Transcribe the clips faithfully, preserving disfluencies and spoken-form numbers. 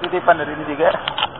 titipan dari ini juga.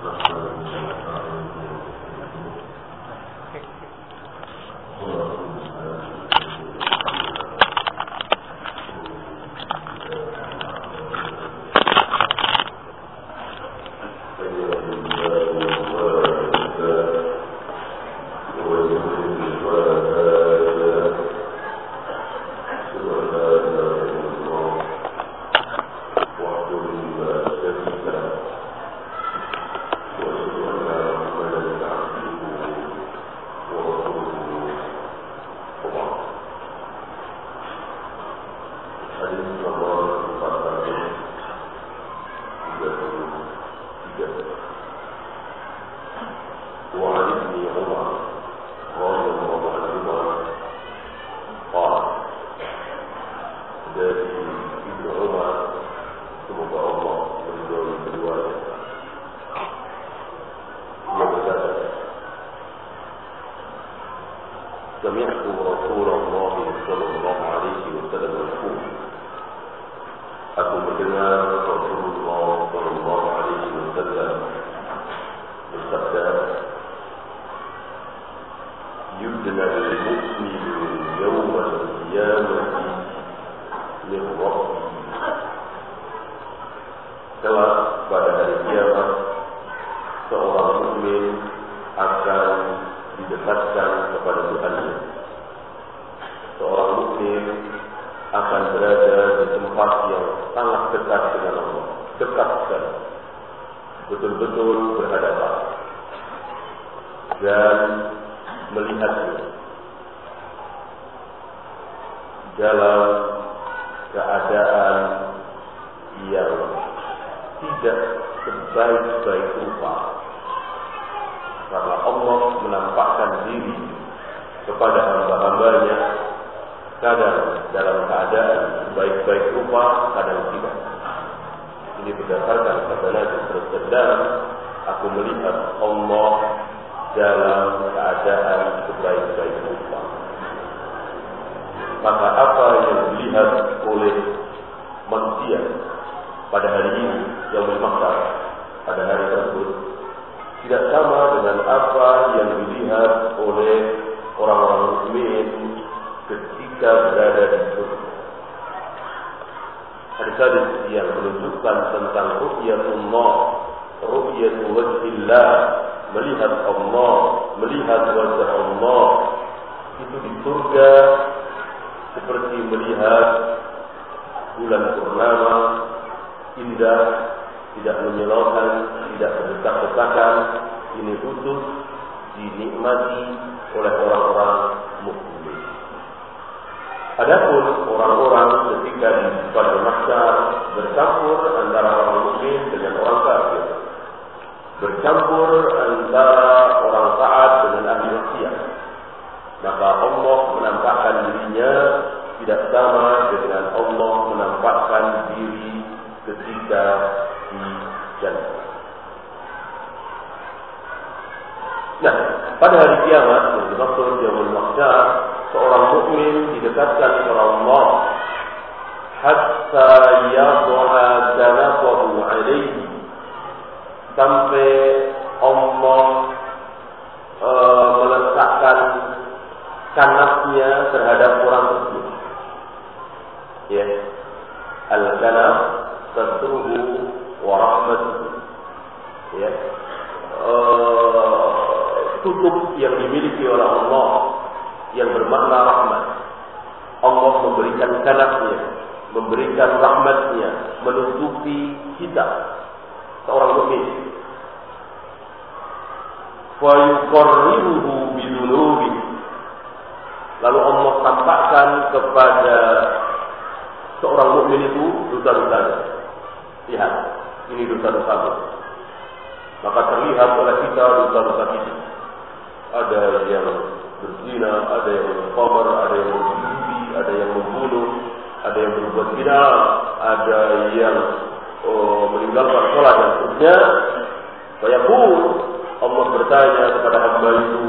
Lalu Allah tampakkan kepada seorang mukmin itu dosa-dosanya. Lihat, ini dosa-dosa. Maka terlihat oleh kita dosa-dosa kita. Ada yang berzina, ada yang berkhamar, ada yang berjudi, ada yang membunuh, ada yang berbuat zina, ada yang oh, meninggalkan sholat dan seterusnya. Fayaqul, Allah bertanya kepada hamba itu,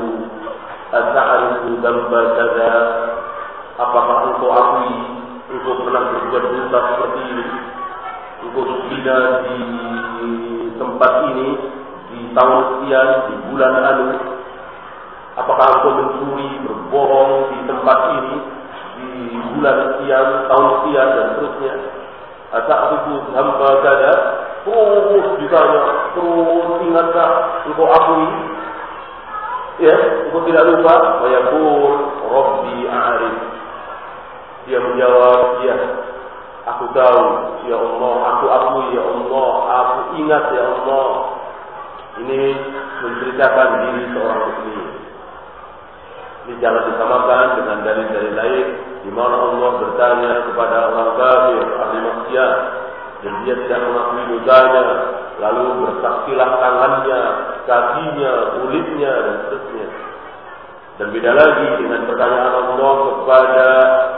"Ata'rifu dzamba kadza?" Apakah engkau akui engkau pernah berbuat dosa seperti ini? engkau zina di tempat ini di tahun sekian, di bulan anu. Apakah engkau mencuri, berbohong di tempat ini di bulan sekian, tahun sekian dan seterusnya. Ata'rifu hamba kada, terus ditanya, terus ingatkah engkau akui? Ya, engkau tidak lupa. Wa yaqul Rabbi a'rif. Dia menjawab, ya, aku tahu, ya Allah, aku akui, ya Allah, aku ingat, ya Allah. Ini menceritakan diri seorang muslim. Ini jangan disamakan dengan dalil-dalil lain di mana Allah bertanya kepada orang kafir, ahli maksiat, dan dia tidak mengakui dosanya, lalu bersaksilah tangannya, kakinya, kulitnya, dan seterusnya. Dan beda lagi dengan pertanyaan Allah kepada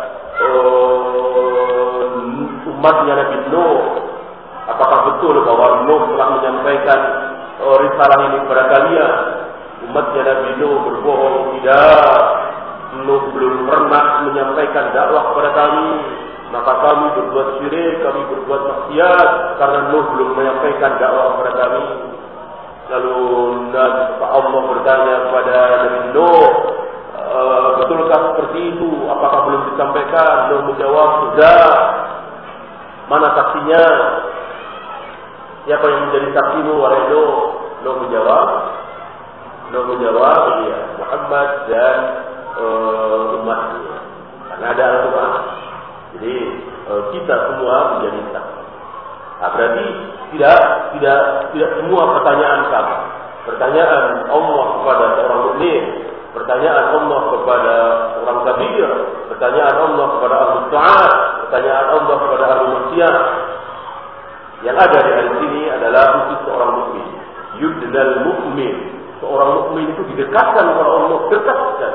uh, umatnya Nabi Nuh, apakah betul bahwa Nuh telah menyampaikan uh, risalah ini kepada kalian? Umatnya Nabi Nuh berbohong, tidak. Nuh belum pernah menyampaikan dakwah kepada kami, maka kami berbuat syirik, kami berbuat maksiat karena Nuh belum menyampaikan dakwah kepada kami. Lalu Allah bertanya kepada Nabi Nuh, e, betulkah seperti itu? Apakah belum disampaikan? Nuh menjawab, sudah. Mana saksinya? Siapa yang menjadi saksimu, wahai Nuh? Nuh menjawab, Nuh menjawab, ya, Muhammad dan uh, umatnya. Karena ada Al-Quran. Jadi uh, kita semua menjadi saksi. Nah, berarti tidak tidak tidak semua pertanyaan kami. Pertanyaan Allah kepada orang mukmin, pertanyaan Allah kepada orang kafir, pertanyaan Allah kepada ahli taat, pertanyaan Allah kepada ahli maksiat. Yang ada di hadis ini adalah khusus seorang mukmin. Yudnal mukmin. Seorang mukmin itu didekatkan oleh Allah, dekatkan.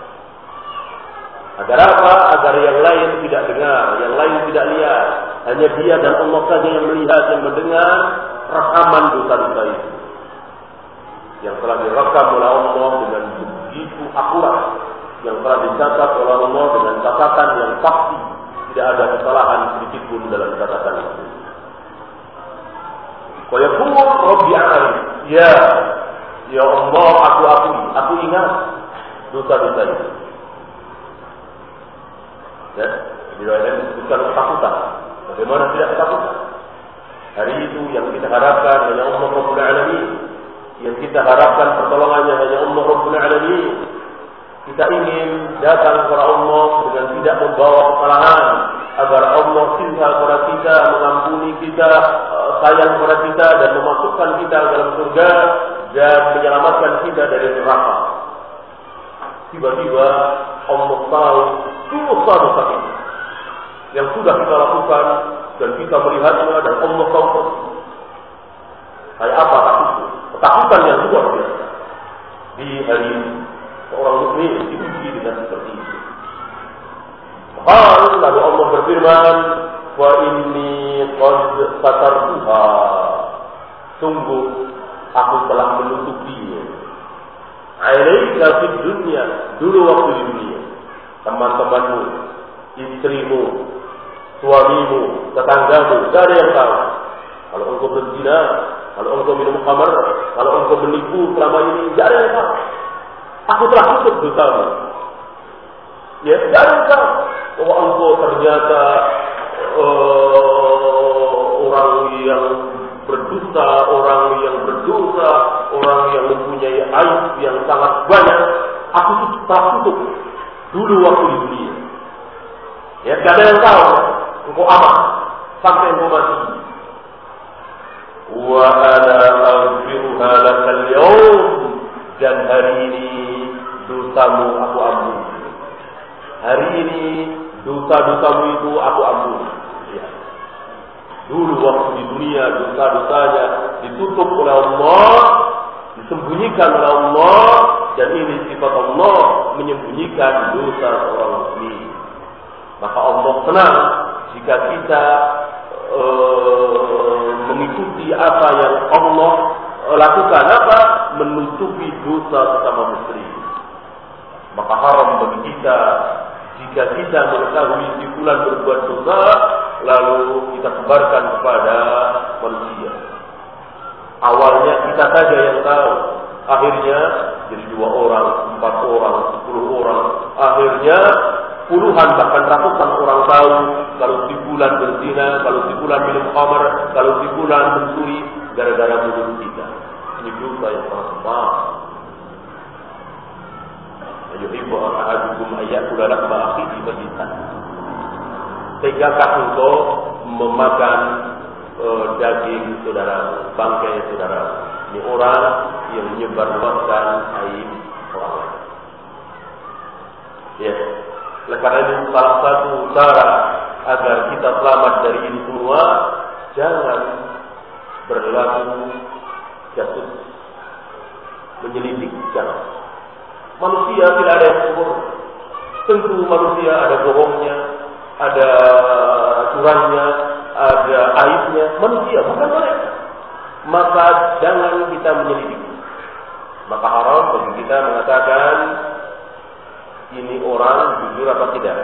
Agar apa? Agar yang lain tidak dengar, yang lain tidak lihat. Hanya dia dan Allah saja yang melihat, yang mendengar rekaman dosa-dosa itu. Yang telah direkam oleh Allah dengan begitu akurat, yang telah dicatat oleh Allah dengan catatan yang pasti, tidak ada kesalahan sedikit pun dalam catatan itu. Wa yaqul Rabbi a'rif. Ya, ya Allah, aku akui, aku ingat dosa-dosa itu. Ya, diriwayatkan disebutkan ketakutan. Bagaimana tidak ketakutan? Hari itu yang kita harapkan hanya Allah Rabbul Alamin. Yang kita harapkan pertolongannya hanya Allah Rabbul Alamin. Kita ingin datang kepada Allah dengan tidak membawa kesalahan, agar Allah cinta kepada kita, mengampuni kita, sayang kepada kita, dan memasukkan kita ke dalam surga dan menyelamatkan kita dari neraka. Tiba-tiba Allah tahu dosa-dosa kita yang sudah kita lakukan dan kita melihatnya, dan Allah tahu kayak apa takutnya, ketakutan yang luar biasa di hari ini. Seorang mukmin diuji dengan seperti itu. Lalu Allah berfirman, wa inni qad satartuha. Sungguh aku telah menutupinya. Alaika fid dunya, dulu waktu di dunia. Teman-temanmu, istrimu, suamimu, tetanggamu, tidak ada yang tahu. Kalau engkau berzina, kalau engkau minum khamar, kalau engkau menipu selama ini, tidak ada yang tahu. Aku telah tutup dosamu. Ya, tidak ada yang tahu bahwa engkau ternyata uh, orang yang berdosa, orang yang berdosa, orang yang mempunyai aib yang sangat banyak. Aku telah tutup dulu waktu di dunia. Ya, tidak ada yang tahu. Engkau aman sampai engkau mati. Wa ana aghfiruha lakal yawm, dan hari ini dosamu aku ampuni. Hari ini dosa-dosamu itu aku ampuni. Ya. Dulu waktu di dunia dosa-dosanya ditutup oleh Allah, disembunyikan oleh Allah, dan ini sifat Allah, menyembunyikan dosa seorang muslim. Maka Allah senang jika kita uh, mengikuti apa yang Allah lakukan, apa? Menutupi dosa sesama muslim. Maka haram bagi kita jika kita mengetahui si fulan berbuat dosa, lalu kita kita sebarkan kepada manusia. Awalnya kita saja yang tahu, akhirnya jadi dua orang, empat orang, sepuluh orang, akhirnya puluhan bahkan ratusan orang tahu kalau si fulan berzina, kalau si fulan minum khamr, kalau si fulan mencuri gara-gara mulut kita. Ini dosa yang sangat besar. Yuhibbu ahadukum ayyakula lahma akhihi mayitan. Tegakah engkau memakan uh, daging saudara, bangkai saudara? Ini orang yang menyebarluaskan aib orang lain. Ya, oleh karena itu salah satu cara agar kita selamat dari ini semua, jangan berlaku jasus, menyelidik, jangan. Manusia tidak ada yang sempurna. Tentu manusia ada bohongnya, ada curangnya, ada aibnya. Manusia bukan mereka. Maka jangan kita menyelidiki. Maka haram bagi kita mengatakan ini orang jujur atau tidak.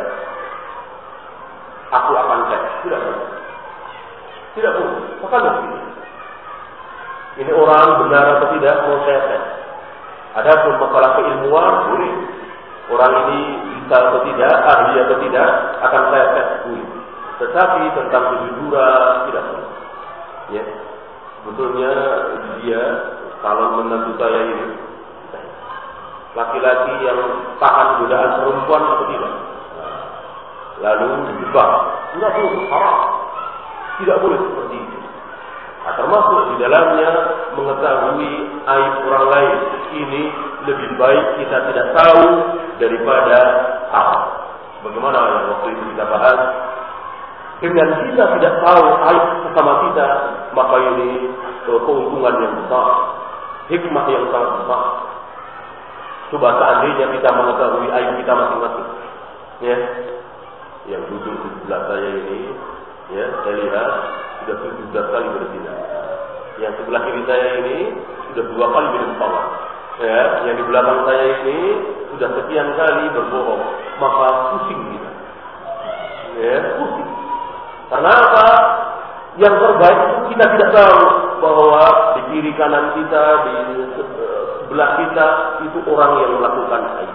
Aku akan cek. Tidak boleh. Tidak boleh. Maka mesti. Ini orang benar atau tidak mau saya cek. Adapun masalah keilmuan boleh. Orang ini bisa atau tidak, ahli atau tidak, akan saya tes boleh. Tetapi tentang kejujuran tidak boleh. Ya, sebetulnya dia kalau menantu saya ini laki-laki yang tahan godaan perempuan atau tidak. Lalu dijebak, tidak boleh, haram. Tidak boleh seperti itu. Nah, termasuk di dalamnya mengetahui aib orang lain. Ini lebih baik kita tidak tahu daripada tahu. Bagaimana yang waktu itu kita bahas? Dengan kita tidak tahu aib sesama kita, maka ini keuntungan yang besar, hikmah yang sangat besar. Coba seandainya kita mengetahui aib kita masing-masing, ya, yang duduk di sebelah saya ini, ya, saya lihat sudah tujuh belas kali berzina. Yang sebelah kiri saya ini sudah dua kali minum khamr. Ya, yang di belakang saya ini sudah sekian kali berbohong. Maka pusing kita. Ya, pusing. Karena apa? Yang terbaik itu kita tidak tahu bahwa di kiri kanan kita, di sebelah kita itu orang yang melakukan aib.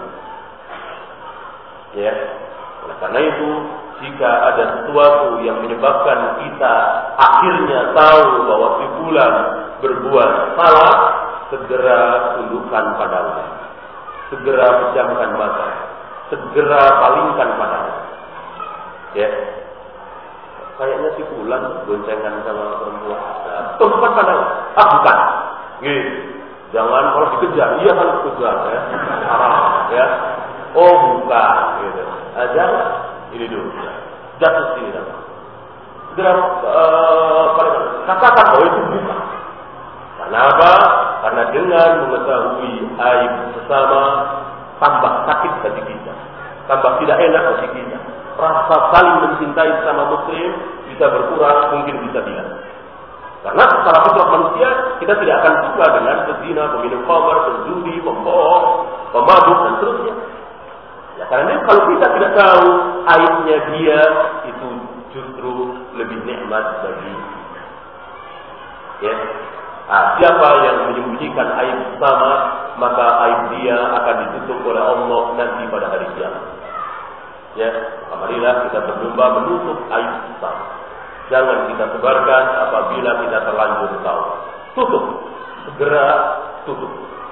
Ya. Oleh karena itu, jika ada sesuatu yang menyebabkan kita akhirnya tahu bahwa si fulan berbuat salah, segera tundukkan pada Allah. Segera pejamkan mata. Segera palingkan padanya. Ya. Kayaknya si fulan goncengan sama perempuan. Nah, tundukkan pada Allah. Ah, bukan. Gitu. Jangan kalau dikejar, iya kan dikejar ya. Haram ya. Oh, bukan gitu. Nah, jangan. Ini dulu, jatuh sini dah. Segera uh, katakan bahwa itu bukan. Karena apa? Karena dengan mengetahui aib sesama, tambah sakit hati kita, tambah tidak enak hati kita. Rasa saling mencintai sesama muslim bisa berkurang, mungkin bisa hilang. Karena secara fitrah manusia kita tidak akan suka dengan pezina, peminum khamr, penjudi, pembohong, pemabuk dan seterusnya. Ya, karena kalau kita tidak tahu aibnya dia, itu justru lebih nikmat bagi. Ya, nah, siapa yang menyembunyikan aib sama, maka aib dia akan ditutup oleh Allah nanti pada hari kiamat. Ya, marilah kita berlomba menutup aib sama. Jangan kita sebarkan apabila kita terlanjur tahu. Tutup, segera tutup.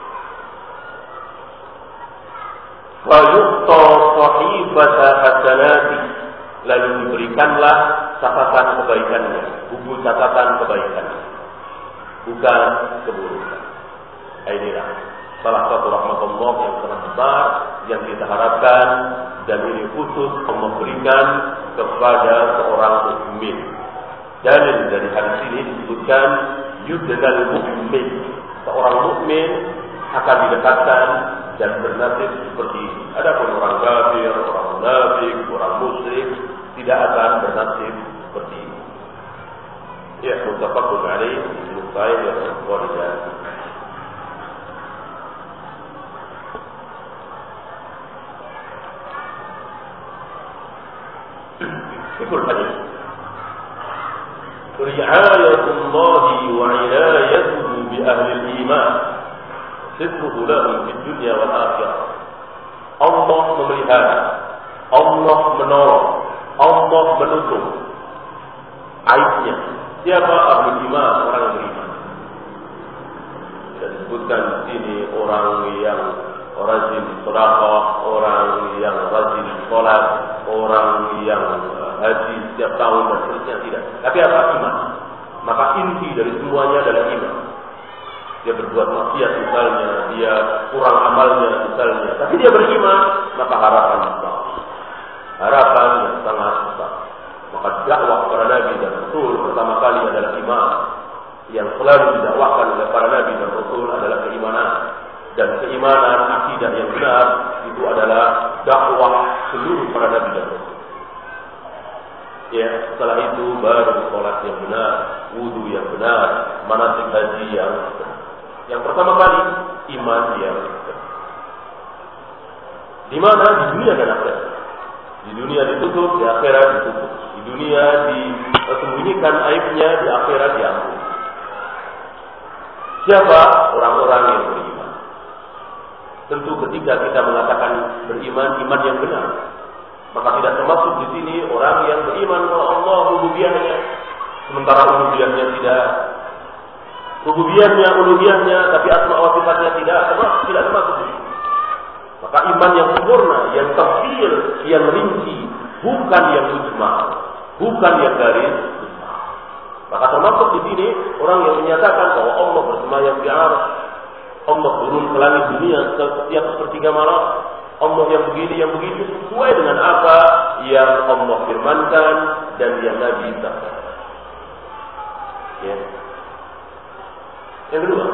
Wa yuqta sahibata hasanati, lalu diberikanlah catatan kebaikannya, buku catatan kebaikannya, bukan keburukan. Inilah salah satu rahmat Allah yang sangat besar yang kita harapkan, dan ini khusus Allah berikan kepada seorang mukmin. Dalil dari hadis ini disebutkan yudnal mukmin, seorang mukmin akan didekatkan dan bernasib seperti ini. Adapun orang kafir, orang munafik, orang musyrik tidak akan bernasib seperti ini. Ya, muttafaqun alaih, Muslim sahih dan Bukhari. Ikut hadis. ri'ayatullahi wa inayatuhu bi ahli al-iman sirruhu lahum fid dunya wal akhirah. Allah memelihara, Allah menolong, Allah menutup aibnya siapa? Ahli iman, orang yang beriman. Tidak disebutkan di sini orang yang rajin sedekah, orang yang rajin sholat, orang yang haji setiap tahun dan seterusnya, tidak. Tapi apa? Iman. Maka inti dari semuanya adalah iman. Dia berbuat maksiat misalnya, dia kurang amalnya misalnya, tapi dia beriman, maka harapan besar. Harapan yang sangat besar. Maka dakwah para nabi dan rasul pertama kali adalah iman. Yang selalu didakwahkan oleh para nabi dan rasul adalah keimanan. Dan keimanan, akidah yang benar itu adalah dakwah seluruh para nabi dan rasul. Ya, setelah itu baru sholat yang benar, wudu yang benar, manasik haji yang benar. Yang pertama kali iman yang benar. Di mana? Di dunia dan akhirat. Di dunia ditutup, di akhirat ditutup. Di dunia disembunyikan aibnya, di akhirat diampuni. Siapa? Orang-orang yang beriman. Tentu ketika kita mengatakan beriman, iman yang benar, maka tidak termasuk di sini orang yang beriman kepada Allah rububiyahnya, sementara uluhiyahnya tidak. Rububiyahnya, uluhiyahnya, tapi asma wa sifatnya tidak, termasuk tidak termasuk di sini. Maka iman yang sempurna, yang tafsir, yang rinci, bukan yang mujmal, bukan yang garis besar. Maka termasuk di sini orang yang menyatakan bahwa Allah bersemayam di arsy, Allah turun ke langit dunia setiap sepertiga malam, Allah yang begini, yang begitu, sesuai dengan apa yang Allah firmankan dan yang Nabi sabdakan. Ya. Yang kedua,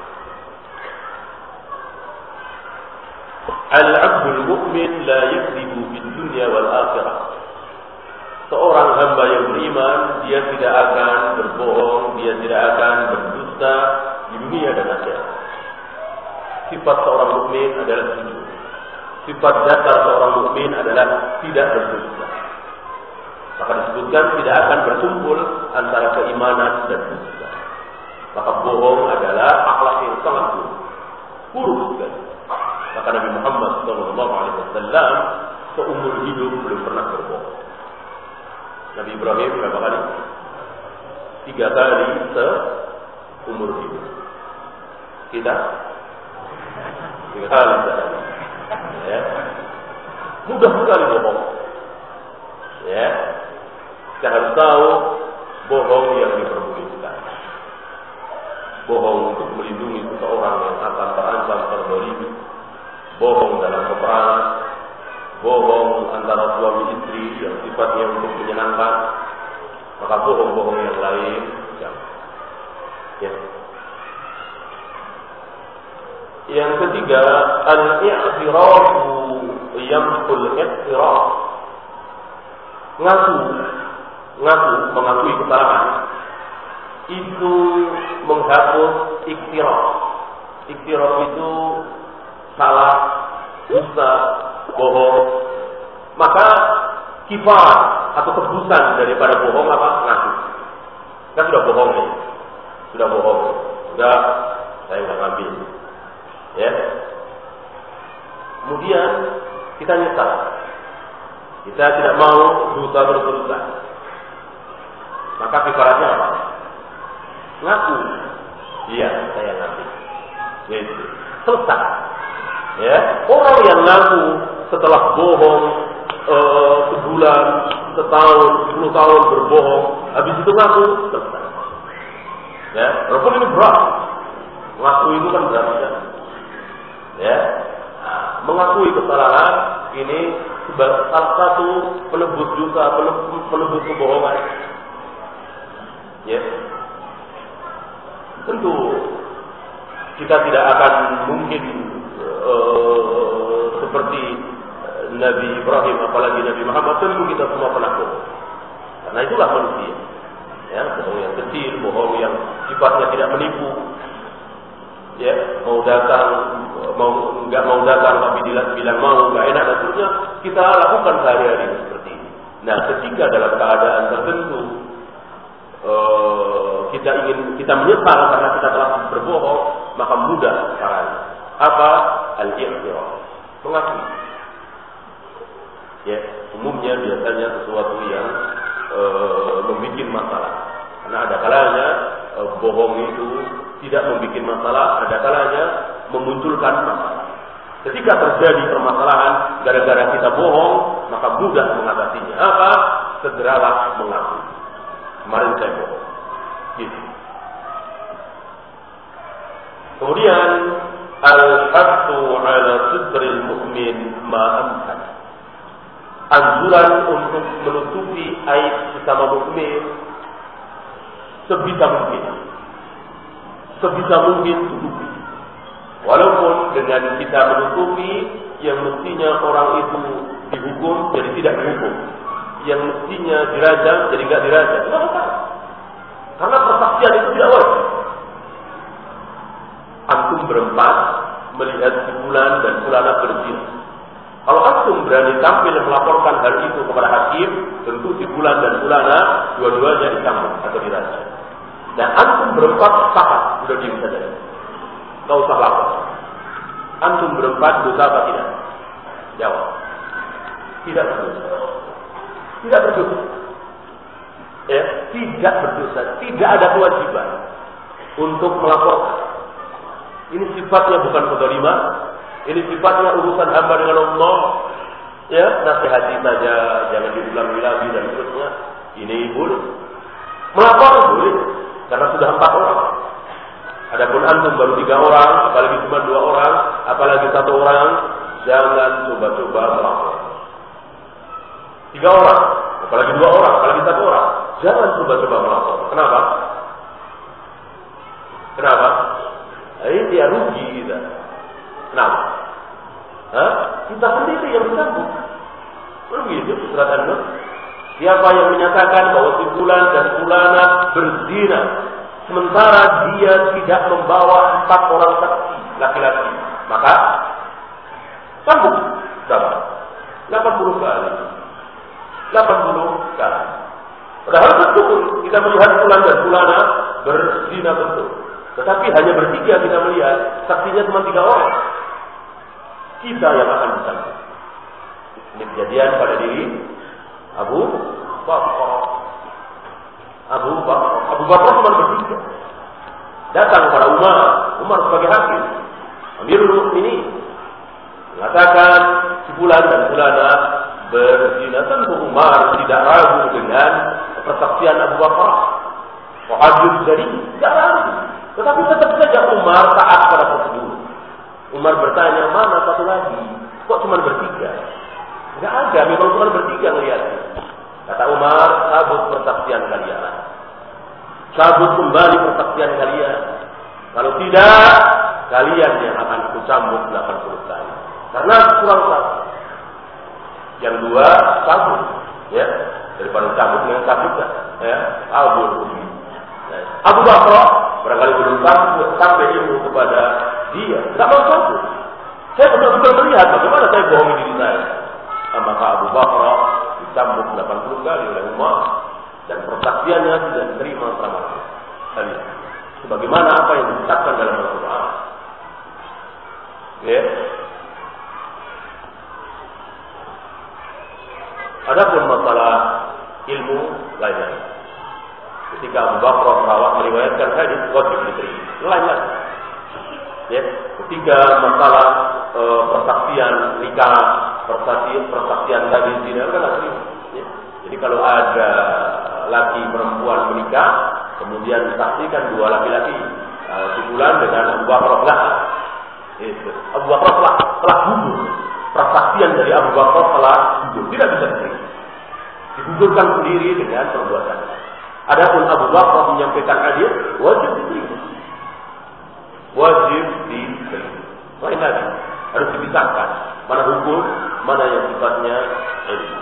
al-'abdul mu'min la yakdzibu fid dunya wal akhirah. Seorang hamba yang beriman, dia tidak akan berbohong, dia tidak akan berdusta di dunia dan akhirat. Sifat seorang mukmin adalah jujur. Sifat dasar seorang mukmin adalah tidak berdusta. Maka disebutkan tidak akan berkumpul antara keimanan dan dusta. Maka bohong adalah akhlak yang sangat buruk. Buruk sekali. Maka Nabi Muhammad shallallahu alaihi wasallam seumur hidup belum pernah berbohong. Nabi Ibrahim berapa kali? Tiga kali seumur hidup. Kita tiga kali sekali. Ya. Mudah sekali bohong. Ya. Kita harus tahu bohong yang diperbolehkan. Bohong untuk melindungi seseorang yang akan terancam terzalimi. Bohong dalam peperangan. Bohong antara suami istri yang sifatnya untuk menyenangkan. Maka bohong-bohong yang lain jangan. Ya. Yang ketiga, al-i'tirafu yamhul i'tiraf. Ngaku, ngaku, mengakui kesalahan itu menghapus iktiraf. Iktiraf itu salah, dusta, bohong. Maka kifarat atau tebusan daripada bohong apa? Ngaku. Kita sudah bohong nih, sudah bohong, sudah saya nggak ngambil. Ya. Kemudian kita nyesal. Kita tidak mau dosa berdosa. Maka kifaratnya apa? Ngaku. Iya, saya ngaku. Gitu. Selesai. Ya, orang yang ngaku setelah bohong uh, sebulan, setahun, sepuluh tahun berbohong, habis itu ngaku, selesai. Ya, walaupun ini berat. Ngaku itu kan berat ya. Ya, nah, mengakui kesalahan ini sebagai salah satu penebus dosa, penebus, penebus kebohongan. Ya, tentu kita tidak akan mungkin uh, seperti Nabi Ibrahim, apalagi Nabi Muhammad. Tentu kita semua pernah bohong, karena itulah manusia. Ya, bohong yang kecil, bohong yang sifatnya tidak menipu. Ya, mau datang, mau nggak mau datang tapi bilang mau, nggak enak dan seterusnya, kita lakukan sehari-hari seperti ini. Nah, ketika dalam keadaan tertentu uh, kita ingin kita menyesal karena kita telah berbohong, maka mudah caranya. Apa? Al-i'tiraf, mengakui. Ya, umumnya biasanya sesuatu yang e, membuat masalah. Karena ada kalanya e, bohong itu tidak membuat masalah, ada kalanya memunculkan masalah. Ketika terjadi permasalahan gara-gara kita bohong, maka mudah mengatasinya. Apa? Segeralah mengaku. Kemarin saya bohong. Gitu. Kemudian al-hattu ala sidril mu'min ma amkan. Anjuran untuk menutupi aib sesama mukmin sebisa mungkin. Sebisa mungkin tutupi. Walaupun dengan kita menutupi yang mestinya orang itu dihukum jadi tidak dihukum, yang mestinya dirajam jadi tidak dirajam, tidak apa-apa. Karena persaksian itu tidak wajib. Antum berempat melihat si fulan dan fulana berzina. Kalau antum berani tampil melaporkan hal itu kepada hakim, tentu si fulan dan fulana dua-duanya dicambuk atau dirajam. Dan antum berempat sepakat, sudah diam saja. Tidak usah lapor. Antum berempat dosa apa tidak? Jawab. Tidak berdosa. Tidak berdosa. Ya, tidak berdosa. Tidak ada kewajiban untuk melaporkan. Ini sifatnya bukan kezaliman. Ini sifatnya urusan hamba dengan Allah. Ya, nasihati saja, jangan diulangi lagi dan seterusnya. Ini boleh. Melapor boleh, karena sudah empat orang. Adapun antum baru tiga orang, apalagi cuma dua orang, apalagi satu orang, jangan coba-coba melapor. Tiga orang, apalagi dua orang, apalagi satu orang, jangan coba-coba melapor. Kenapa? Kenapa? Ini dia rugi kita. Kenapa? Hah? Kita sendiri yang disambut. Begitu surat An-Nur. Siapa yang menyatakan bahwa si fulan dan fulana berzina, sementara dia tidak membawa empat orang saksi laki-laki, maka sambut berapa? delapan puluh kali. delapan puluh kali. Padahal betul kita melihat fulan dan fulana berzina betul. Tetapi hanya bertiga kita melihat, saksinya cuma tiga orang. Kita yang akan disambut. Ini kejadian pada diri Abu Bakar. Abu Bakar, Abu Bakar cuma bertiga. Datang kepada Umar, Umar sebagai hakim, Amirul Mukminin, mengatakan si fulan dan fulana berzina. Tentu Umar tidak ragu dengan persaksian Abu Bakar. Wahajud dari tidak ragu. Tetapi tetap saja Umar taat pada prosedur. Umar bertanya, mana satu lagi? Kok cuma bertiga? Tidak ada, memang cuma bertiga melihatnya. Kata Umar, cabut persaksian kalian. Cabut kembali persaksian kalian. Kalau tidak, kalian yang akan kucambuk delapan puluh kali. Karena kurang satu. Yang dua, cabut. Ya, daripada cabut dengan cabut kan. Ya, Abu ya. Abu Bakar barangkali belum sampai ilmu kepada dia. Tidak mau cabut. Saya betul-betul melihat bagaimana saya bohongi diri saya. Maka Abu Bakar dicambuk delapan puluh kali oleh Umar dan persaksiannya tidak diterima selama hari. Sebagaimana apa yang diucapkan dalam Al-Quran. Ya. Adapun masalah ilmu lain-lain. Ketika Abu Bakar merawat meriwayatkan hadis wajib diterima. Lain-lain. Ya. Ketika masalah e, persaksian nikah, persaksian persaksian tadi tidak kan asli. Ya. Jadi kalau ada laki perempuan menikah, kemudian disaksikan dua laki-laki, e, si fulan dengan Abu Bakar belakang. Itu. Abu Bakar telah telah gugur. Persaksian dari Abu Bakar telah gugur, tidak bisa diterima. Digugurkan sendiri dengan perbuatan. Adapun Abu Bakar menyampaikan hadis wajib diterima. Wajib diterima. Lain lagi harus dipisahkan mana hukum, mana yang sifatnya ilmu.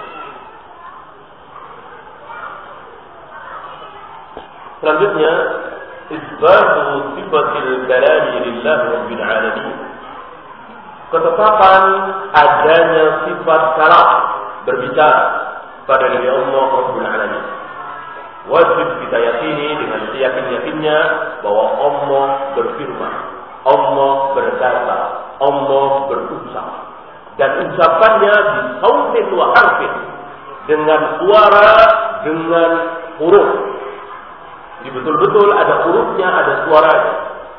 Selanjutnya, isbatu sifatil kalami lillah rabbil alamin. Ketetapan adanya sifat kalam, berbicara pada diri Allah Rabbul Alamin. Wajib kita yakini dengan seyakin-yakinnya bahwa Allah berfirman, Allah berkata, Allah berucap, dan ucapannya di sautin wa harfin, dengan suara, dengan huruf. Jadi betul-betul ada hurufnya, ada suaranya.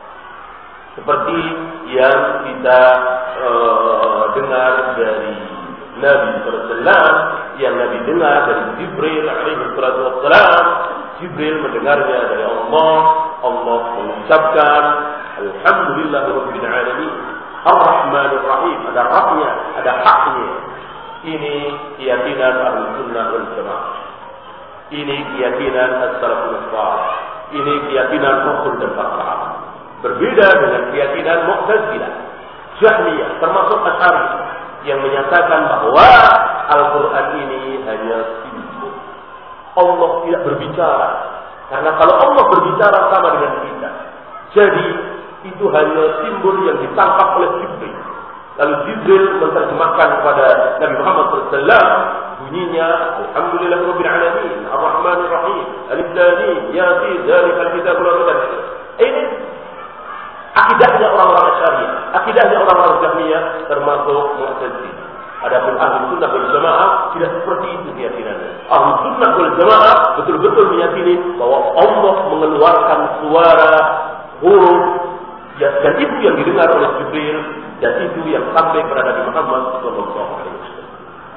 Seperti yang kita uh, dengar dari Nabi shallallahu alaihi wasallam, yang Nabi dengar dari Jibril alaihi wasallam. Jibril mendengarnya dari Allah. Allah mengucapkan Alhamdulillahirabbil alamin, Ar-Rahmanir Rahim. Ada haknya, ada haknya. Ini keyakinan Ahlus Sunnah wal Jamaah. Ini keyakinan as-salafus salih. Ini keyakinan Rasul dan para sahabat. Berbeda dengan keyakinan Mu'tazilah, Jahmiyah, termasuk Asy'ari yang menyatakan bahwa Al-Quran ini hanya simbol. Allah tidak berbicara. Karena kalau Allah berbicara sama dengan kita. Jadi itu hanya simbol yang ditangkap oleh Jibril. Lalu Jibril menerjemahkan kepada Nabi Muhammad shallallahu alaihi wasallam, bunyinya Alhamdulillahirabbil alamin, Ar-Rahmanir Rahim, Alif Lam Mim, Yasin, Dzalikal Kitabul La Raiba Fihi. Ini akidahnya orang-orang Asy'ari, akidahnya orang-orang Jahmiyah, termasuk Mu'tazilah. Adapun Ahlus Sunnah wal Jamaah tidak seperti itu keyakinannya. Ahlus Sunnah wal Jamaah betul-betul meyakini bahwa Allah mengeluarkan suara, huruf, ya, dan itu yang didengar oleh Jibril, dan itu yang sampai kepada Nabi Muhammad shallallahu alaihi wasallam.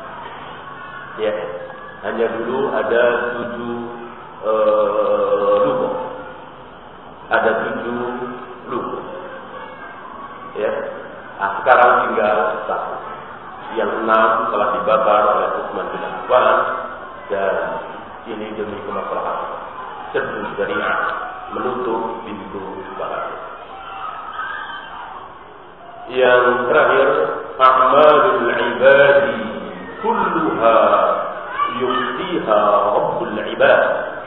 Ya, hanya dulu ada tujuh uh, lubang, ada tujuh lubang. Ya, nah, sekarang tinggal satu. Yang enam telah dibakar oleh Utsman bin Affan, dan ini demi kemaslahatan seluruh syariah, menutup pintu bahagia. Yang terakhir, a'malul ibadi kulluha yuftiha rabbul ibad.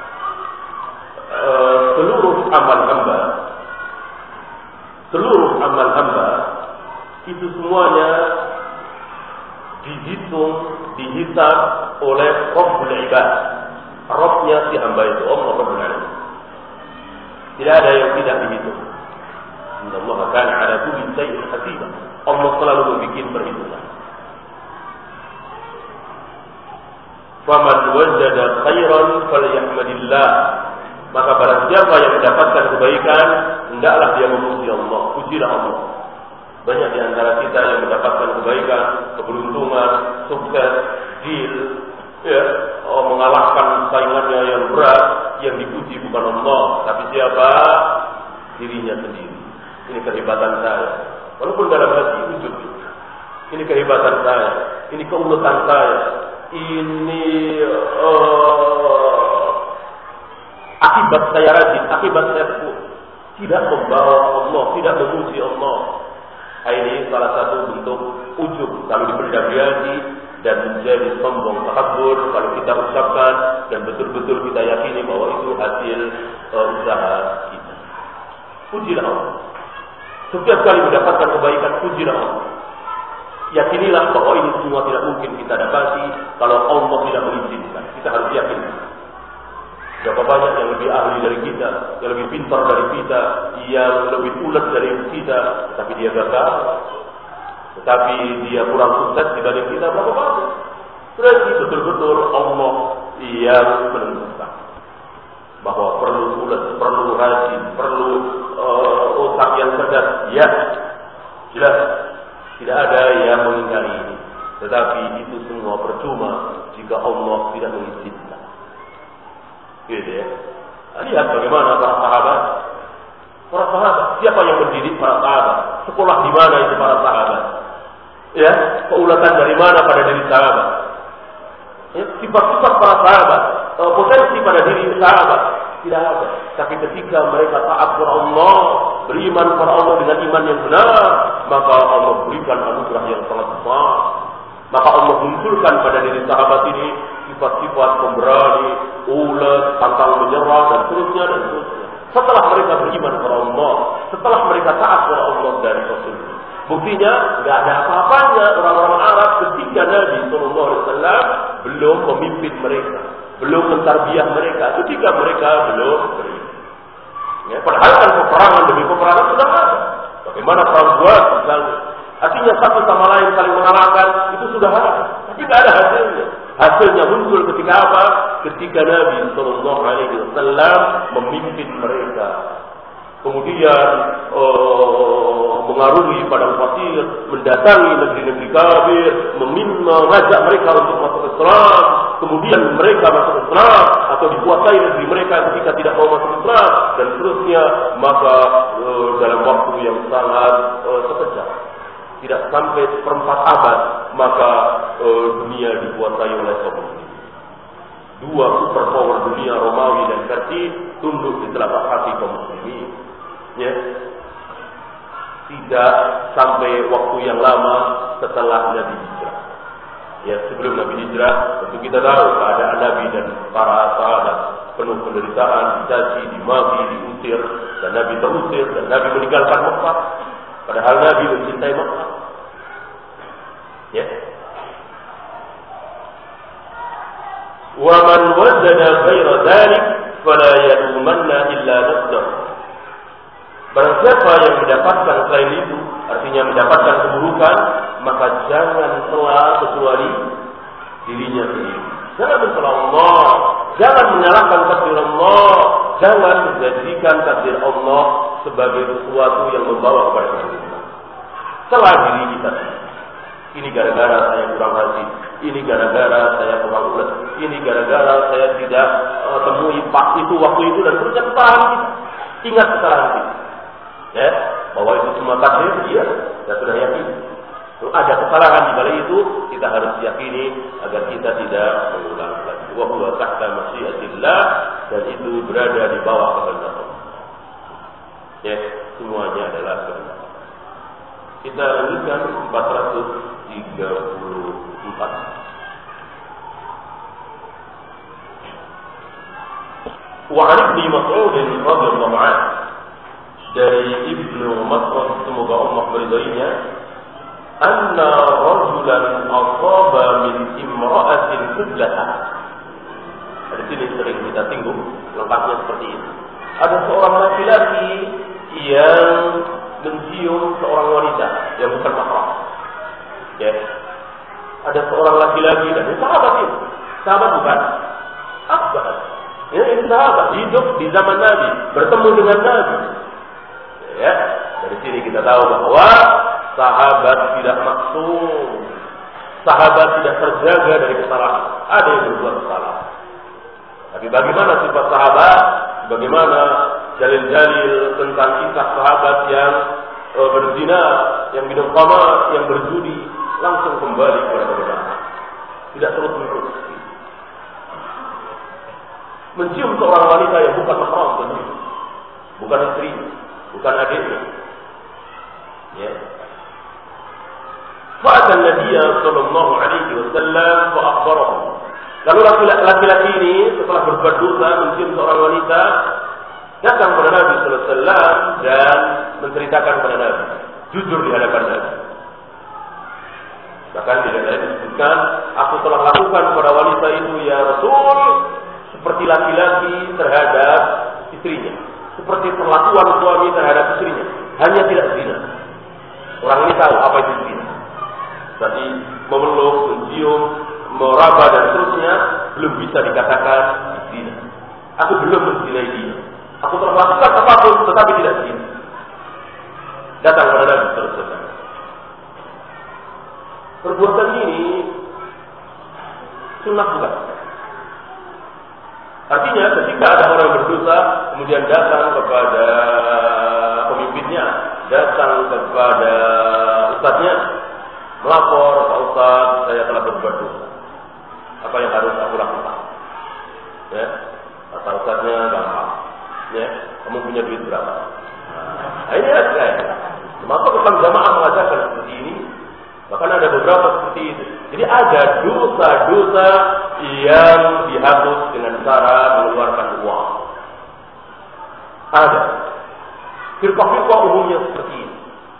Uh, seluruh amal hamba, seluruh amal hamba itu semuanya dihitung, dihisab oleh Rabbul Ibad. Rabbnya si hamba itu, Allah Rabbul Alamin. Tidak ada yang tidak dihitung. Innallaha kana ala kulli shay'in hasiba. Allah selalu membuat perhitungan. Faman wajada khairan falyahmadillah. Maka barang siapa yang mendapatkan kebaikan, hendaklah dia memuji Allah. Pujilah Allah. Banyak di antara kita yang mendapatkan kebaikan, keberuntungan, sukses, deal, ya, oh, mengalahkan saingannya yang berat, yang dipuji bukan Allah, tapi siapa? Dirinya sendiri. Ini kehebatan saya. Walaupun dalam hati ujub. Ini kehebatan saya. Ini keuletan saya. Ini uh, akibat saya rajin, akibat saya kuat. Tidak membawa Allah, tidak memuji Allah. Ini salah satu bentuk ujub kalau diperdagari dan menjadi sombong, takabur kalau kita ucapkan dan betul-betul kita yakini bahwa itu hasil uh, usaha kita. Pujilah Allah. Setiap kali mendapatkan kebaikan, pujilah Allah. Yakinilah bahwa ini semua tidak mungkin kita dapati kalau Allah tidak mengizinkan. Kita harus yakin. Berapa banyak yang lebih ahli dari kita, yang lebih pintar dari kita, yang lebih ulet dari kita, tapi dia gagal, tetapi dia kurang sukses dibanding kita, berapa banyak. Berarti betul-betul Allah yang menentukan bahwa perlu ulet, perlu rajin, perlu uh, otak yang cerdas. Ya, jelas tidak ada yang mengingkari ini, tetapi itu semua percuma jika Allah tidak mengizinkan. Gitu ya. Lihat bagaimana para sahabat. Para sahabat, siapa yang mendidik para sahabat? Sekolah di mana itu para sahabat? Ya, keulatan dari mana pada diri sahabat? Ya, sifat-sifat para sahabat, potensi pada diri sahabat tidak ada. Tapi ketika mereka taat kepada Allah, beriman kepada Allah dengan iman yang benar, maka Allah berikan anugerah yang sangat besar. Maka Allah munculkan pada diri sahabat ini sifat-sifat pemberani, ulet, pantang menyerah, dan seterusnya dan seterusnya. Setelah mereka beriman kepada Allah, setelah mereka taat kepada Allah dan Rasulnya. Buktinya, tidak ada apa-apanya orang-orang Arab ketika Nabi shallallahu alaihi wasallam belum memimpin mereka, belum mentarbiah mereka, ketika mereka belum beriman. Ya, padahal kan peperangan demi peperangan sudah ada. Bagaimana perang buat misalnya. Artinya satu sama lain saling mengalahkan itu sudah ada. Tapi tidak ada hasilnya. Hasilnya muncul ketika apa? Ketika Nabi Shallallahu Alaihi Wasallam memimpin mereka. Kemudian uh, mengarungi padang pasir, mendatangi negeri-negeri kafir, mengajak mereka untuk masuk Islam. Kemudian mereka masuk Islam atau dikuasai negeri mereka ketika tidak mau masuk Islam dan seterusnya. Maka uh, dalam waktu yang sangat uh, sekejap, tidak sampai seperempat abad, maka uh, dunia dikuasai oleh kaum muslimin. Dua superpower dunia, Romawi dan Persia, tunduk di telapak kaki kaum muslimin. Ya, tidak sampai waktu yang lama setelah Nabi hijrah. Ya, sebelum Nabi hijrah, tentu kita tahu keadaan Nabi dan para sahabat penuh penderitaan, dicaci, dimaki, diusir, dan Nabi terusir, dan Nabi meninggalkan Mekah. Padahal Nabi mencintai Mekah. Ya. Wa man wajada ghaira dzalik fala yalumanna illa nafsahu. Barang siapa yang mendapatkan selain itu, artinya mendapatkan keburukan, maka jangan celah kecuali dirinya sendiri. Jangan mencela Allah, jangan menyalahkan takdir Allah, jangan menjadikan takdir Allah sebagai sesuatu yang membawa kepada keburukan. Celah diri kita sendiri. Ini gara-gara saya kurang hati, ini gara-gara saya kurang ulet, ini gara-gara saya tidak uh, temui pak itu waktu itu dan terusnya kesalahan kita. Ingat kesalahan kita. Ya, bahwa itu semua takdir, iya, kita sudah yakin. Kalau ada kesalahan di balik itu, kita harus yakini agar kita tidak mengulang lagi. Wa huwa tahta masyiatillah, dan itu berada di bawah kehendak Allah. Ya, semuanya adalah kehendak Allah. Kita lanjutkan empat ratus tiga puluh empat. Wa 'an Ibnu Mas'ud radhiyallahu anhu, dari Ibnu Mas'ud semoga Allah meridainya, anna rajulan asaba min imra'atin qiblatah. Di sini sering kita singgung, lengkapnya seperti ini. Ada seorang laki-laki yang mencium seorang wanita yang bukan mahram. Ya. Ada seorang laki-laki dan ini sahabat ini. Sahabat bukan? Sahabat. Ya, ini sahabat hidup di zaman Nabi, bertemu dengan Nabi. Ya, dari sini kita tahu bahwa sahabat tidak maksum, sahabat tidak terjaga dari kesalahan. Ada yang berbuat kesalahan. Tapi bagaimana sifat sahabat? Bagaimana dalil-dalil tentang kisah sahabat yang e, berzina, yang minum khamar, yang berjudi, langsung kembali kepada kebenaran. Tidak terus-menerus. Mencium seorang wanita yang bukan mahram, bukan istri, bukan adiknya. Ya. Fa'atan Nabi sallallahu alaihi wasallam fa akhbarahu. Lalu laki-laki ini setelah berbuat dosa mencium seorang wanita, datang kepada Nabi sallallahu alaihi wasallam dan menceritakan kepada Nabi, jujur di hadapan Nabi. Bahkan tidak ada disebutkan, aku telah lakukan kepada wanita itu ya Rasul seperti laki-laki terhadap istrinya, seperti perlakuan suami terhadap istrinya, hanya tidak zina. Orang ini tahu apa itu zina. Tadi memeluk, mencium, meraba dan seterusnya belum bisa dikatakan zina. Aku belum menzinai dia. Aku telah lakukan apapun tetapi tidak zina. Datang kepada Nabi sallallahu alaihi wasallam. Perbuatan ini sunnah bukan? Artinya ketika ada orang berdosa kemudian datang kepada pemimpinnya, datang kepada ustadznya, melapor, Pak Ustaz, saya telah berbuat dosa. Apa yang harus aku lakukan? Ya, kata ustadznya gampang. Ya, kamu punya duit berapa? Nah, ini adalah kenapa Islam Jamaah mengajarkan seperti ini? Bahkan ada beberapa seperti itu. Jadi ada dosa-dosa yang dihapus dengan cara mengeluarkan uang. Ada. Firqah-firqah umumnya seperti ini.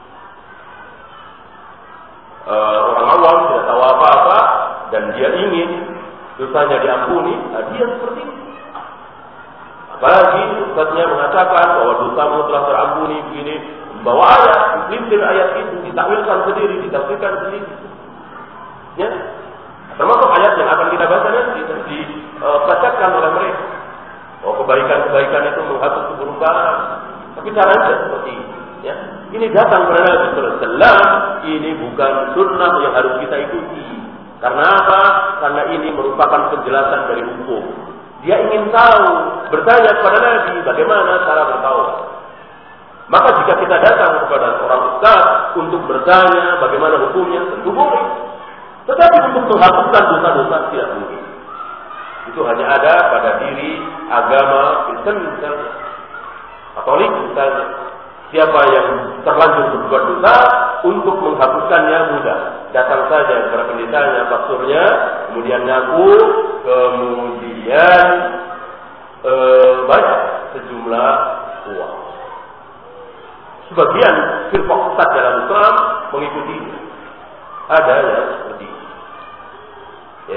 Uh, orang awam tidak tahu apa-apa dan dia ingin dosanya diampuni, nah dia seperti ini. Apalagi ustaznya mengatakan bahwa dosamu telah terampuni begini, membawa ayat, dipelintir ayat itu, ditakwilkan sendiri, ditafsirkan sendiri. Ya, termasuk ayat yang akan kita baca nanti dan dibacakan oleh mereka. Oh, kebaikan-kebaikan itu menghapus keburukan. Tapi caranya seperti ini. Ya, ini datang dari Nabi sallallahu alaihi wasallam. Ini bukan sunnah yang harus kita ikuti. Karena apa? Karena ini merupakan penjelasan dari hukum. Dia ingin tahu, bertanya kepada Nabi bagaimana cara bertaubat. Maka jika kita datang kepada seorang ustaz untuk bertanya bagaimana hukumnya, tentu boleh. Tetapi untuk menghapuskan dosa-dosa tidak mungkin. Itu hanya ada pada diri agama Kristen misalnya, Katolik misalnya. Siapa yang terlanjur berbuat dosa, untuk menghapuskannya mudah. Datang saja kepada pendetanya, pastornya, kemudian ngaku, kemudian eh, bayar sejumlah uang. Sebagian firqah sesat dalam Islam mengikuti ada yang seperti ini. Ya.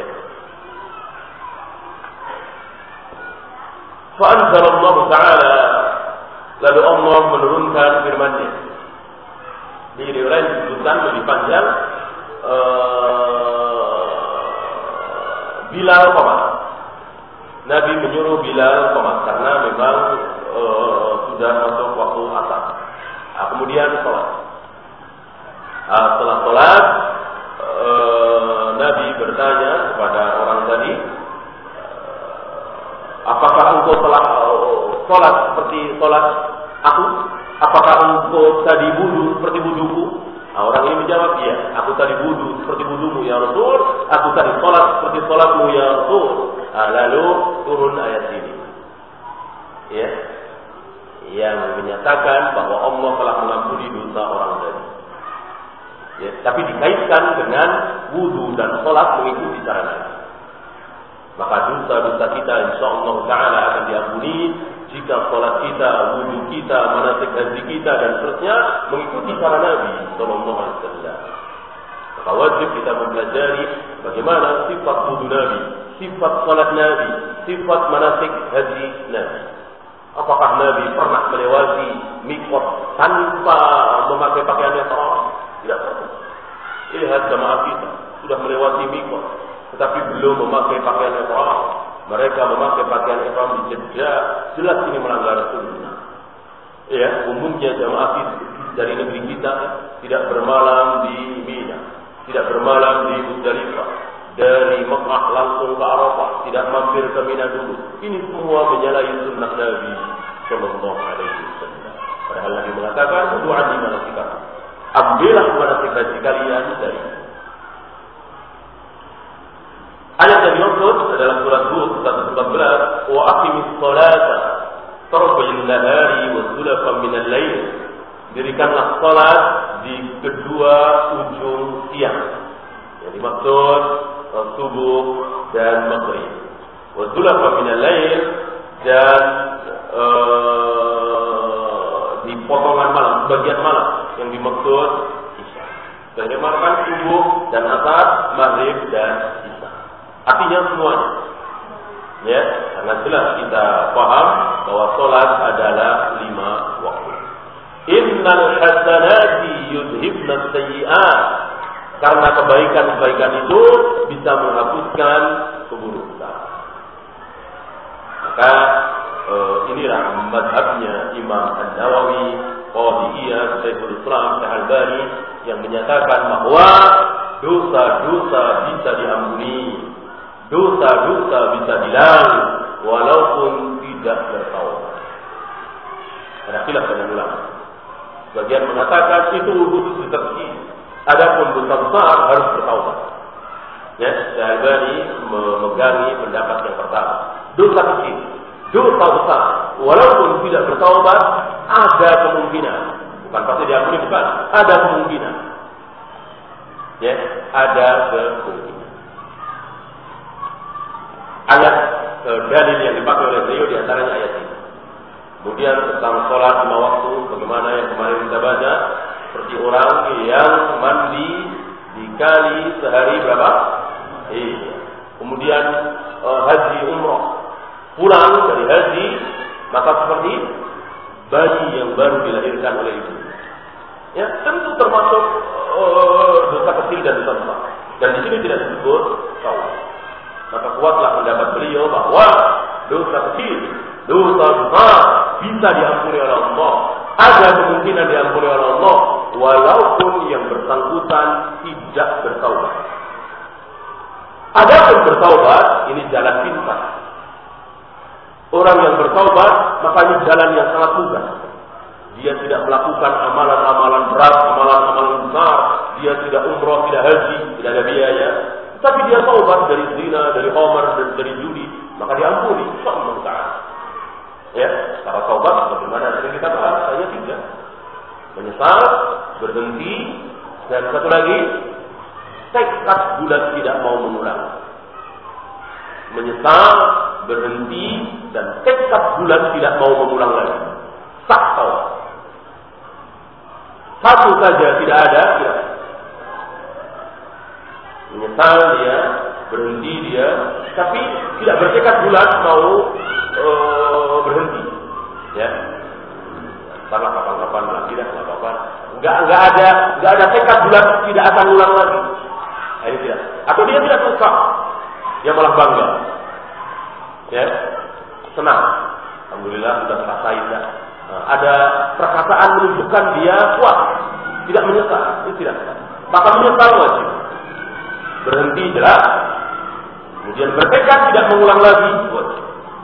Fa'anzalallahu ta'ala, lalu Allah menurunkan firman-Nya. Di riwayat disebutkan lebih panjang, uh, Bilal qomat. Nabi menyuruh Bilal qomat karena memang uh, sudah masuk waktu asar. Nah, kemudian sholat. Nah, setelah sholat, uh, Nabi bertanya kepada orang tadi, apakah engkau telah uh, sholat seperti sholat aku? Apakah engkau tadi wudu seperti wuduku? Nah, orang ini menjawab, iya, aku tadi wudu seperti wudumu ya Rasul, aku tadi sholat seperti sholatmu ya Rasul. Nah, lalu turun ayat ini, ya, yang menyatakan bahwa Allah telah mengampuni dosa orang tadi. Ya, tapi dikaitkan dengan wudu dan sholat mengikuti cara Nabi. Maka dosa-dosa kita insyaallah taala akan diampuni jika sholat kita, wudu kita, manasik haji kita dan seterusnya mengikuti cara Nabi sallallahu alaihi wasallam. Maka wajib kita mempelajari bagaimana sifat wudu Nabi, sifat sholat Nabi, sifat manasik haji Nabi. Apakah Nabi pernah melewati miqat tanpa memakai pakaian ihram? Tidak pernah. Lihat jamaah kita sudah melewati miqat tetapi belum memakai pakaian ihram. Mereka memakai pakaian ihram di Jeddah, jelas ini melanggar sunnah. Ya, umumnya jamaah dari negeri kita tidak bermalam di Mina, tidak bermalam di Muzdalifah, dari Mekah langsung ke Arafah, tidak mampir ke Mina dulu. Ini semua menyalahi sunnah Nabi sallallahu alaihi wasallam. Padahal Nabi mengatakan, "Doa di mana kita? Ambillah manasik haji kalian dari." Ayat yang dimaksud dalam surat Hud seratus empat belas, wa aqimis sholata tarafayil nahari wa zulafan minal lail. Dirikanlah salat di kedua ujung siang. Yang dimaksud subuh dan maghrib. Wa zulafan minal lail, dan uh, di potongan malam, bagian malam yang dimaksud isya. Bagaimana subuh dan asar, maghrib dan isya. Artinya semuanya. Ya, karena jelas kita paham bahwa sholat adalah lima waktu. Innal hasanati yudhibna sayyi'at. Karena kebaikan-kebaikan itu bisa menghapuskan keburukan. Maka eh, inilah mazhabnya Imam An-Nawawi, Qadhiyah, Syekhul Islam Al-Albani yang menyatakan bahwa dosa-dosa bisa diampuni, dosa-dosa bisa hilang walaupun tidak bertaubat. Ada khilaf dengan ulama. Sebagian mengatakan itu khusus terkecil. Adapun dosa besar harus bertaubat. Ya, Al-Albani memegangi pendapat yang pertama. Dosa kecil, dosa besar, walaupun tidak bertaubat, ada kemungkinan. Bukan pasti diampuni, bukan. Ada kemungkinan. Ya, ada kemungkinan. Ayat dalil yang dipakai oleh beliau diantaranya ayat ini. Kemudian tentang sholat lima waktu, bagaimana yang kemarin kita baca, seperti orang yang mandi di kali sehari berapa? Iya. Kemudian uh, haji umrah, pulang dari haji maka seperti bayi yang baru dilahirkan oleh ibu. Ya, tentu termasuk uh, dosa kecil dan dosa besar. Dan di sini tidak disebut taubat. Maka kuatlah pendapat beliau bahwa dosa kecil, dosa besar bisa diampuni oleh Allah. Ada kemungkinan diampuni oleh Allah, walaupun yang bersangkutan tidak bertaubat. Adapun bertaubat, ini jalan pintas. Orang yang bertaubat, makanya jalan yang sangat mudah. Dia tidak melakukan amalan-amalan berat, amalan-amalan besar. Dia tidak umroh, tidak haji, tidak ada biaya. Tapi dia taubat dari zina, dari khamar, dan dari judi, maka diampuni. Insyaallah Ta'ala. Ya, cara taubat bagaimana sering kita bahas, saya tidak. Menyesal, berhenti, dan satu lagi, tekad bulat tidak mau mengulang. Menyesal, berhenti, dan tekad bulat tidak mau mengulang lagi. Sah taubat. Satu saja tidak ada, tidak. Menyesal dia, berhenti dia, tapi tidak bertekad bulat mau uh, berhenti. Ya, salah kapan-kapan lagi dah, nggak apa-apa. Nggak nggak ada nggak ada tekad bulat tidak akan ulang lagi. Nah, ini tidak. Atau dia tidak suka, dia malah bangga. Ya, senang. Alhamdulillah sudah selesai dah. Nah, ada perkataan menunjukkan dia kuat, tidak menyesal, itu tidak. Maka menyesal wajib. Berhenti jelas. Kemudian bertekad tidak mengulang lagi wajib.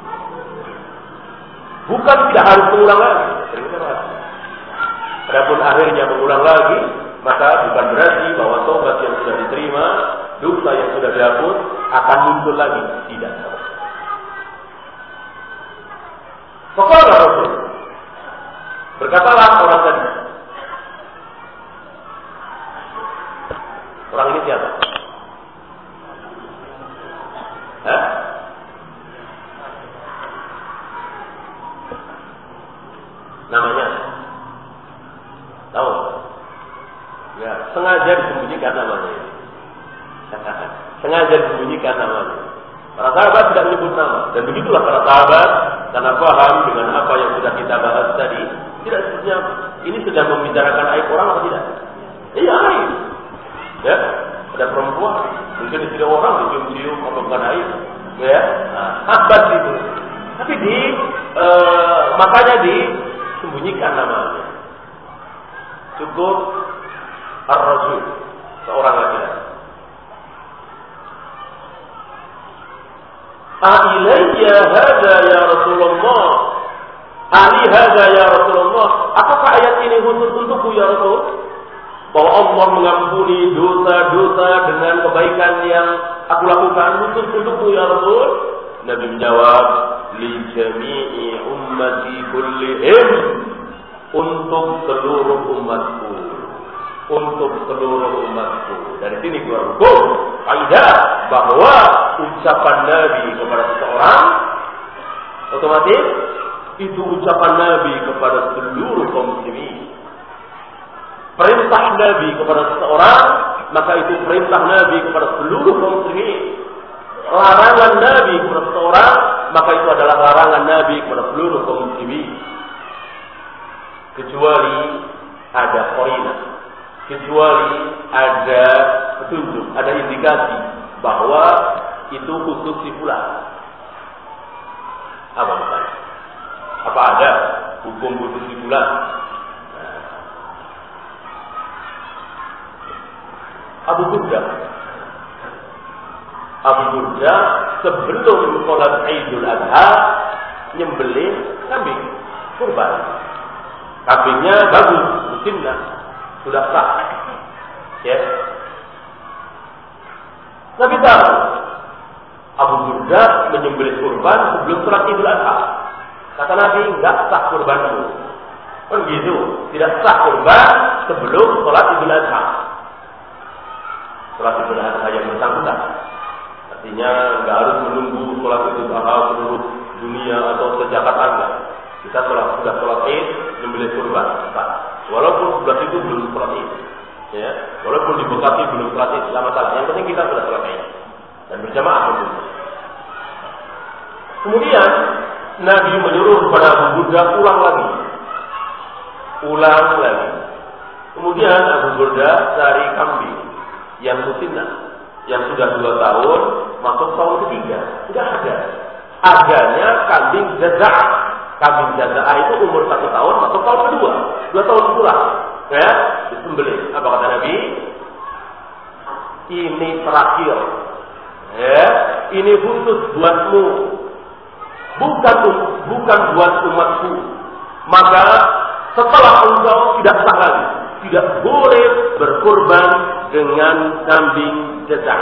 Bukan tidak harus mengulang lagi. Sering kita bahas. Adapun akhirnya mengulang lagi, maka bukan berarti bahwa taubat yang sudah diterima, dosa yang sudah dihapus akan muncul lagi. Tidak. Faqala Rasul, berkatalah orang tadi. Orang ini siapa? Hah? Namanya? Tahu? Ya, sengaja disembunyikan namanya. Sengaja disembunyikan namanya. Para sahabat tidak menyebut nama. Dan begitulah para sahabat, karena paham dengan apa yang sudah kita bahas tadi, tidak sebutnya ini sedang membicarakan aib orang atau tidak? Iya, aib. Ya, ada perempuan, mungkin istri orang dicium-cium atau bukan aib, ya, sahabat itu. Tapi di e, makanya disembunyikan namanya. Cukup ar-rasul, seorang laki-laki. Ailayya hada ya Rasulullah. Ali hada ya Rasulullah. Apakah ayat ini khusus untukku ya Rasul? Bahwa Allah mengampuni dosa-dosa dengan kebaikan yang aku lakukan khusus untukku ya Rasul? Nabi menjawab, li jami'i ummati kullihim, untuk seluruh umatku, untuk seluruh umatku. Dari sini keluar hukum kaidah bahwa ucapan Nabi kepada seseorang otomatis itu ucapan Nabi kepada seluruh kaum muslimin. Perintah Nabi kepada seseorang, maka itu perintah Nabi kepada seluruh kaum muslimin. Larangan Nabi kepada seseorang, maka itu adalah larangan Nabi kepada seluruh kaum muslimin. Kecuali ada qarinah, kecuali ada petunjuk, ada indikasi bahwa itu khusus si fulan. Apa misalnya? Apa ada hukum khusus si fulan? Abu Burda, Abu Burda sebelum sholat Idul Adha nyembelih kambing kurban. Kambingnya bagus, musimnya sudah sah. Ya. Nabi tahu Abu Burda menyembelih kurban sebelum sholat Idul Adha. Kata Nabi, enggak sah kurbanmu. Kan gitu, tidak sah kurban sebelum sholat Idul Adha. Sholat Idul Adha yang bersangkutan. Artinya enggak harus menunggu sholat Idul Adha seluruh dunia atau sejagat Anda. Kita sholat, sudah sholat Id, menyembelih kurban. Walaupun sebelah itu belum sholat Id, ya, walaupun di Bekasi belum sholat Id, tidak masalah. Yang penting kita sudah sholat Id dan berjamaah. Kemudian Nabi menyuruh kepada Abu Burda ulang lagi. Ulang lagi. Kemudian Abu Burda cari kambing yang musinnah, yang sudah dua tahun, masuk tahun ketiga. Tidak ada. Adanya kambing jazah. Kambing jazah itu umur satu tahun, masuk tahun kedua. Dua tahun pulang. Ya, disembelih. Apa kata Nabi? Ini terakhir. Ya, ini khusus buatmu. Bukan bukan buat umatku. Maka setelah engkau tidak sah lagi, tidak boleh berkorban dengan kambing jazah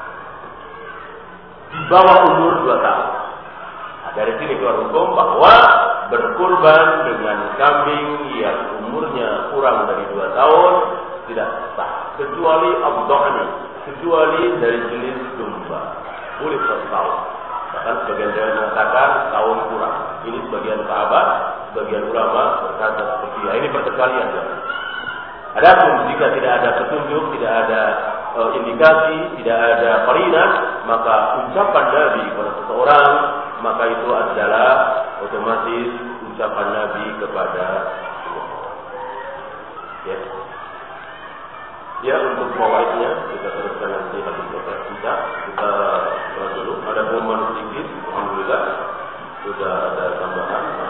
di bawah umur dua tahun. Nah, dari sini keluar hukum bahwa berkorban dengan kambing yang umurnya kurang dari dua tahun tidak sah, kecuali abdohani, kecuali dari jenis domba, boleh satu tahun. Bahkan sebagian dari mengatakan tahun kurang. Ini sebagian sahabat, sebagian ulama berkata seperti ya, ini persekalian. Adapun jika tidak ada petunjuk, tidak ada e, indikasi, tidak ada qarinah, maka ucapan Nabi kepada seseorang, maka itu adalah otomatis ucapan Nabi kepada Allah. Ya. Ya, untuk fawaidnya kita teruskan nanti habis selesai kita kita dulu. Ada pengumuman sedikit, alhamdulillah sudah ada tambahan.